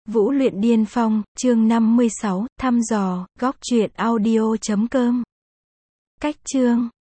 Vũ luyện điên phong, chương 56, thăm dò, góc truyện audio.com. Cách chương